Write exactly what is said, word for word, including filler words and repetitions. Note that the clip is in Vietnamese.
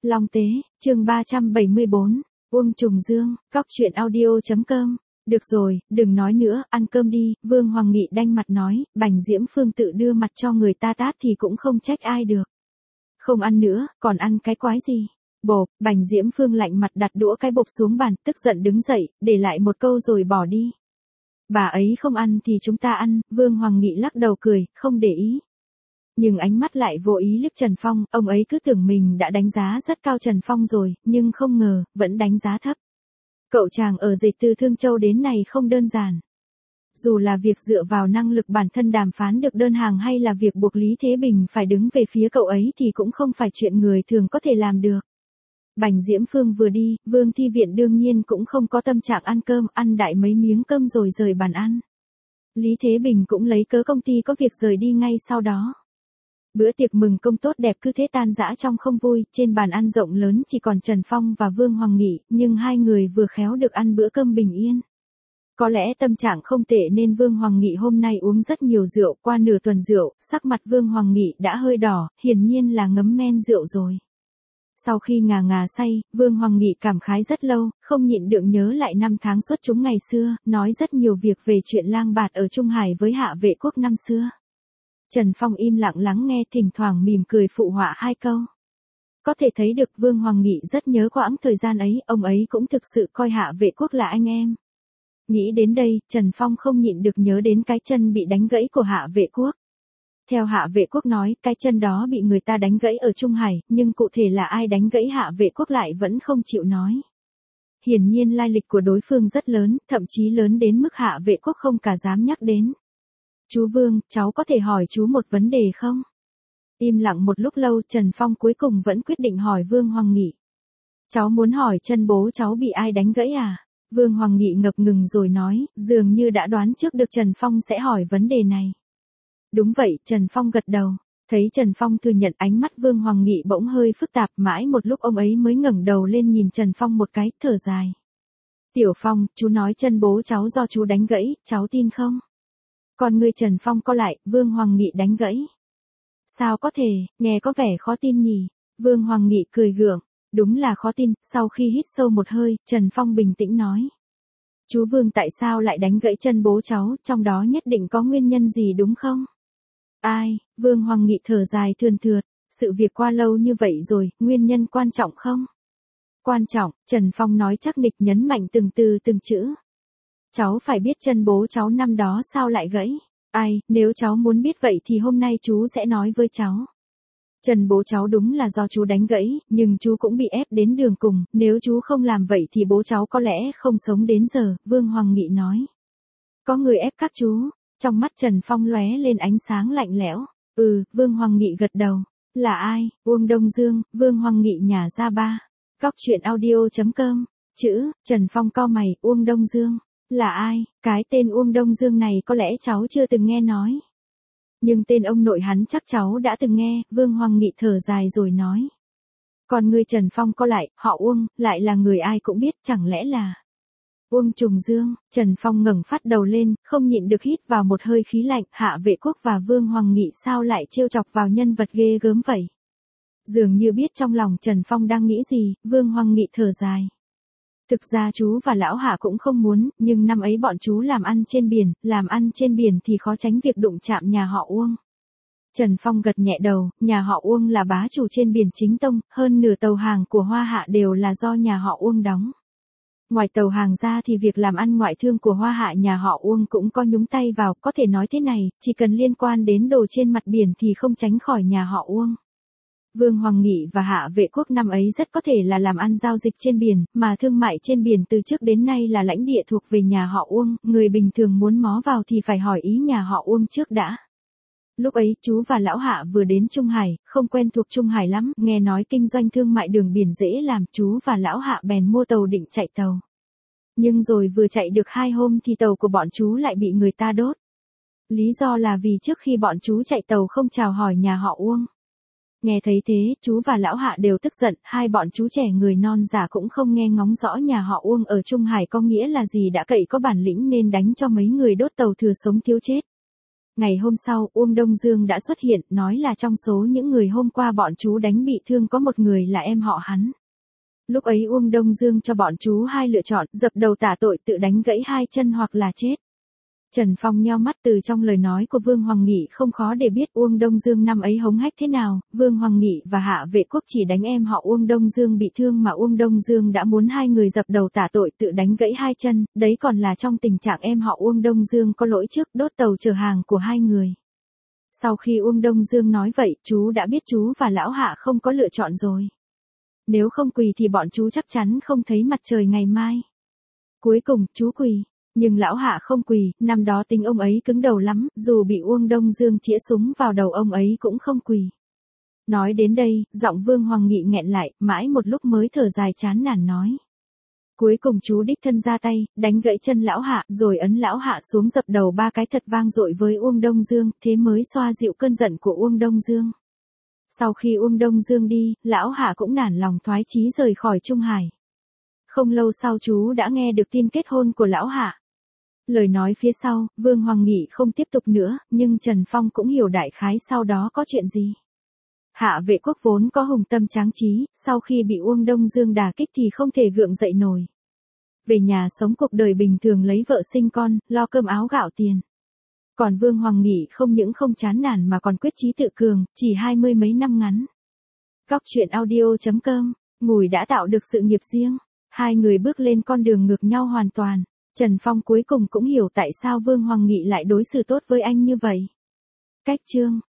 Long Tế, chương ba trăm bảy mươi bốn, Uông Trùng Dương, Cóc Truyện Audio.com. Được rồi, đừng nói nữa, ăn cơm đi, Vương Hoàng Nghị đanh mặt nói, Bành Diễm Phương tự đưa mặt cho người ta tát thì cũng không trách ai được. Không ăn nữa, còn ăn cái quái gì? Bộp, Bành Diễm Phương lạnh mặt đặt đũa cái bộp xuống bàn, tức giận đứng dậy, để lại một câu rồi bỏ đi. Bà ấy không ăn thì chúng ta ăn, Vương Hoàng Nghị lắc đầu cười, không để ý. Nhưng ánh mắt lại vô ý liếc Trần Phong, ông ấy cứ tưởng mình đã đánh giá rất cao Trần Phong rồi, nhưng không ngờ, vẫn đánh giá thấp. Cậu chàng ở dệt từ Thương Châu đến này không đơn giản. Dù là việc dựa vào năng lực bản thân đàm phán được đơn hàng hay là việc buộc Lý Thế Bình phải đứng về phía cậu ấy thì cũng không phải chuyện người thường có thể làm được. Bành Diễm Phương vừa đi, Vương Thi Viện đương nhiên cũng không có tâm trạng ăn cơm, ăn đại mấy miếng cơm rồi rời bàn ăn. Lý Thế Bình cũng lấy cớ công ty có việc rời đi ngay sau đó. Bữa tiệc mừng công tốt đẹp cứ thế tan rã trong không vui, trên bàn ăn rộng lớn chỉ còn Trần Phong và Vương Hoàng Nghị, nhưng hai người vừa khéo được ăn bữa cơm bình yên. Có lẽ tâm trạng không tệ nên Vương Hoàng Nghị hôm nay uống rất nhiều rượu, qua nửa tuần rượu, sắc mặt Vương Hoàng Nghị đã hơi đỏ, hiển nhiên là ngấm men rượu rồi. Sau khi ngà ngà say, Vương Hoàng Nghị cảm khái rất lâu, không nhịn được nhớ lại năm tháng xuất chúng ngày xưa, nói rất nhiều việc về chuyện lang bạt ở Trung Hải với Hạ Vệ Quốc năm xưa. Trần Phong im lặng lắng nghe, thỉnh thoảng mỉm cười phụ họa hai câu. Có thể thấy được Vương Hoàng Nghị rất nhớ quãng thời gian ấy, ông ấy cũng thực sự coi Hạ Vệ Quốc là anh em. Nghĩ đến đây, Trần Phong không nhịn được nhớ đến cái chân bị đánh gãy của Hạ Vệ Quốc. Theo Hạ Vệ Quốc nói, cái chân đó bị người ta đánh gãy ở Trung Hải, nhưng cụ thể là ai đánh gãy Hạ Vệ Quốc lại vẫn không chịu nói. Hiển nhiên lai lịch của đối phương rất lớn, thậm chí lớn đến mức Hạ Vệ Quốc không cả dám nhắc đến. Chú Vương, cháu có thể hỏi chú một vấn đề không? Im lặng một lúc lâu, Trần Phong cuối cùng vẫn quyết định hỏi Vương Hoàng Nghị. Cháu muốn hỏi chân bố cháu bị ai đánh gãy à? Vương Hoàng Nghị ngập ngừng rồi nói, dường như đã đoán trước được Trần Phong sẽ hỏi vấn đề này. Đúng vậy, Trần Phong gật đầu. Thấy Trần Phong thừa nhận, ánh mắt Vương Hoàng Nghị bỗng hơi phức tạp, mãi một lúc ông ấy mới ngẩng đầu lên nhìn Trần Phong một cái, thở dài. Tiểu Phong, chú nói chân bố cháu do chú đánh gãy, cháu tin không? Còn người Trần Phong co lại, Vương Hoàng Nghị đánh gãy. Sao có thể, nghe có vẻ khó tin nhỉ? Vương Hoàng Nghị cười gượng, đúng là khó tin. Sau khi hít sâu một hơi, Trần Phong bình tĩnh nói. Chú Vương tại sao lại đánh gãy chân bố cháu, trong đó nhất định có nguyên nhân gì đúng không? Ai, Vương Hoàng Nghị thở dài thườn thượt, sự việc qua lâu như vậy rồi, nguyên nhân quan trọng không? Quan trọng, Trần Phong nói chắc nịch, nhấn mạnh từng từ từng chữ. Cháu phải biết chân bố cháu năm đó sao lại gãy. Ai, nếu cháu muốn biết vậy thì hôm nay chú sẽ nói với cháu. Chân bố cháu đúng là do chú đánh gãy, nhưng chú cũng bị ép đến đường cùng, nếu chú không làm vậy thì bố cháu có lẽ không sống đến giờ, Vương Hoàng Nghị nói. Có người ép các chú, trong mắt Trần Phong lóe lên ánh sáng lạnh lẽo. Ừ, Vương Hoàng Nghị gật đầu. Là ai? Uông Đông Dương, Vương Hoàng Nghị nhả ra ba. Cóc Truyện Audio.com. Chữ, Trần Phong cau mày, Uông Đông Dương. Là ai? Cái tên Uông Đông Dương này có lẽ cháu chưa từng nghe nói. Nhưng tên ông nội hắn chắc cháu đã từng nghe, Vương Hoàng Nghị thở dài rồi nói. Còn người Trần Phong co lại, họ Uông, lại là người ai cũng biết, chẳng lẽ là Uông Trùng Dương. Trần Phong ngẩng phát đầu lên, không nhịn được hít vào một hơi khí lạnh, Hạ Vệ Quốc và Vương Hoàng Nghị sao lại trêu chọc vào nhân vật ghê gớm vậy? Dường như biết trong lòng Trần Phong đang nghĩ gì, Vương Hoàng Nghị thở dài. Thực ra chú và lão Hạ cũng không muốn, nhưng năm ấy bọn chú làm ăn trên biển, làm ăn trên biển thì khó tránh việc đụng chạm nhà họ Uông. Trần Phong gật nhẹ đầu, nhà họ Uông là bá chủ trên biển chính tông, hơn nửa tàu hàng của Hoa Hạ đều là do nhà họ Uông đóng. Ngoài tàu hàng ra thì việc làm ăn ngoại thương của Hoa Hạ nhà họ Uông cũng có nhúng tay vào, có thể nói thế này, chỉ cần liên quan đến đồ trên mặt biển thì không tránh khỏi nhà họ Uông. Vương Hoàng Nghị và Hạ Vệ Quốc năm ấy rất có thể là làm ăn giao dịch trên biển, mà thương mại trên biển từ trước đến nay là lãnh địa thuộc về nhà họ Uông, người bình thường muốn mó vào thì phải hỏi ý nhà họ Uông trước đã. Lúc ấy, chú và lão Hạ vừa đến Trung Hải, không quen thuộc Trung Hải lắm, nghe nói kinh doanh thương mại đường biển dễ làm, chú và lão Hạ bèn mua tàu định chạy tàu. Nhưng rồi vừa chạy được hai hôm thì tàu của bọn chú lại bị người ta đốt. Lý do là vì trước khi bọn chú chạy tàu không chào hỏi nhà họ Uông. Nghe thấy thế, chú và lão Hạ đều tức giận, hai bọn chú trẻ người non già cũng không nghe ngóng rõ nhà họ Uông ở Trung Hải có nghĩa là gì, đã cậy có bản lĩnh nên đánh cho mấy người đốt tàu thừa sống thiếu chết. Ngày hôm sau, Uông Đông Dương đã xuất hiện, nói là trong số những người hôm qua bọn chú đánh bị thương có một người là em họ hắn. Lúc ấy Uông Đông Dương cho bọn chú hai lựa chọn, dập đầu tả tội tự đánh gãy hai chân hoặc là chết. Trần Phong nheo mắt, từ trong lời nói của Vương Hoàng Nghị không khó để biết Uông Đông Dương năm ấy hống hách thế nào. Vương Hoàng Nghị và Hạ Vệ Quốc chỉ đánh em họ Uông Đông Dương bị thương mà Uông Đông Dương đã muốn hai người dập đầu tả tội tự đánh gãy hai chân, đấy còn là trong tình trạng em họ Uông Đông Dương có lỗi trước đốt tàu chở hàng của hai người. Sau khi Uông Đông Dương nói vậy, chú đã biết chú và lão Hạ không có lựa chọn rồi. Nếu không quỳ thì bọn chú chắc chắn không thấy mặt trời ngày mai. Cuối cùng, chú quỳ. Nhưng lão Hạ không quỳ, năm đó tính ông ấy cứng đầu lắm, dù bị Uông Đông Dương chĩa súng vào đầu ông ấy cũng không quỳ. Nói đến đây, giọng Vương Hoàng Nghị nghẹn lại, mãi một lúc mới thở dài chán nản nói. Cuối cùng chú đích thân ra tay, đánh gãy chân lão Hạ, rồi ấn lão Hạ xuống dập đầu ba cái thật vang dội với Uông Đông Dương, thế mới xoa dịu cơn giận của Uông Đông Dương. Sau khi Uông Đông Dương đi, lão Hạ cũng nản lòng thoái chí rời khỏi Trung Hải. Không lâu sau chú đã nghe được tin kết hôn của lão Hạ. Lời nói phía sau, Vương Hoàng Nghị không tiếp tục nữa, nhưng Trần Phong cũng hiểu đại khái sau đó có chuyện gì. Hạ Vệ Quốc vốn có hùng tâm tráng trí, sau khi bị Uông Đông Dương đả kích thì không thể gượng dậy nổi. Về nhà sống cuộc đời bình thường lấy vợ sinh con, lo cơm áo gạo tiền. Còn Vương Hoàng Nghị không những không chán nản mà còn quyết chí tự cường, chỉ hai mươi mấy năm ngắn. Góc truyện audio chấm com, Ngùi đã tạo được sự nghiệp riêng. Hai người bước lên con đường ngược nhau hoàn toàn. Trần Phong cuối cùng cũng hiểu tại sao Vương Hoàng Nghị lại đối xử tốt với anh như vậy. Cách chương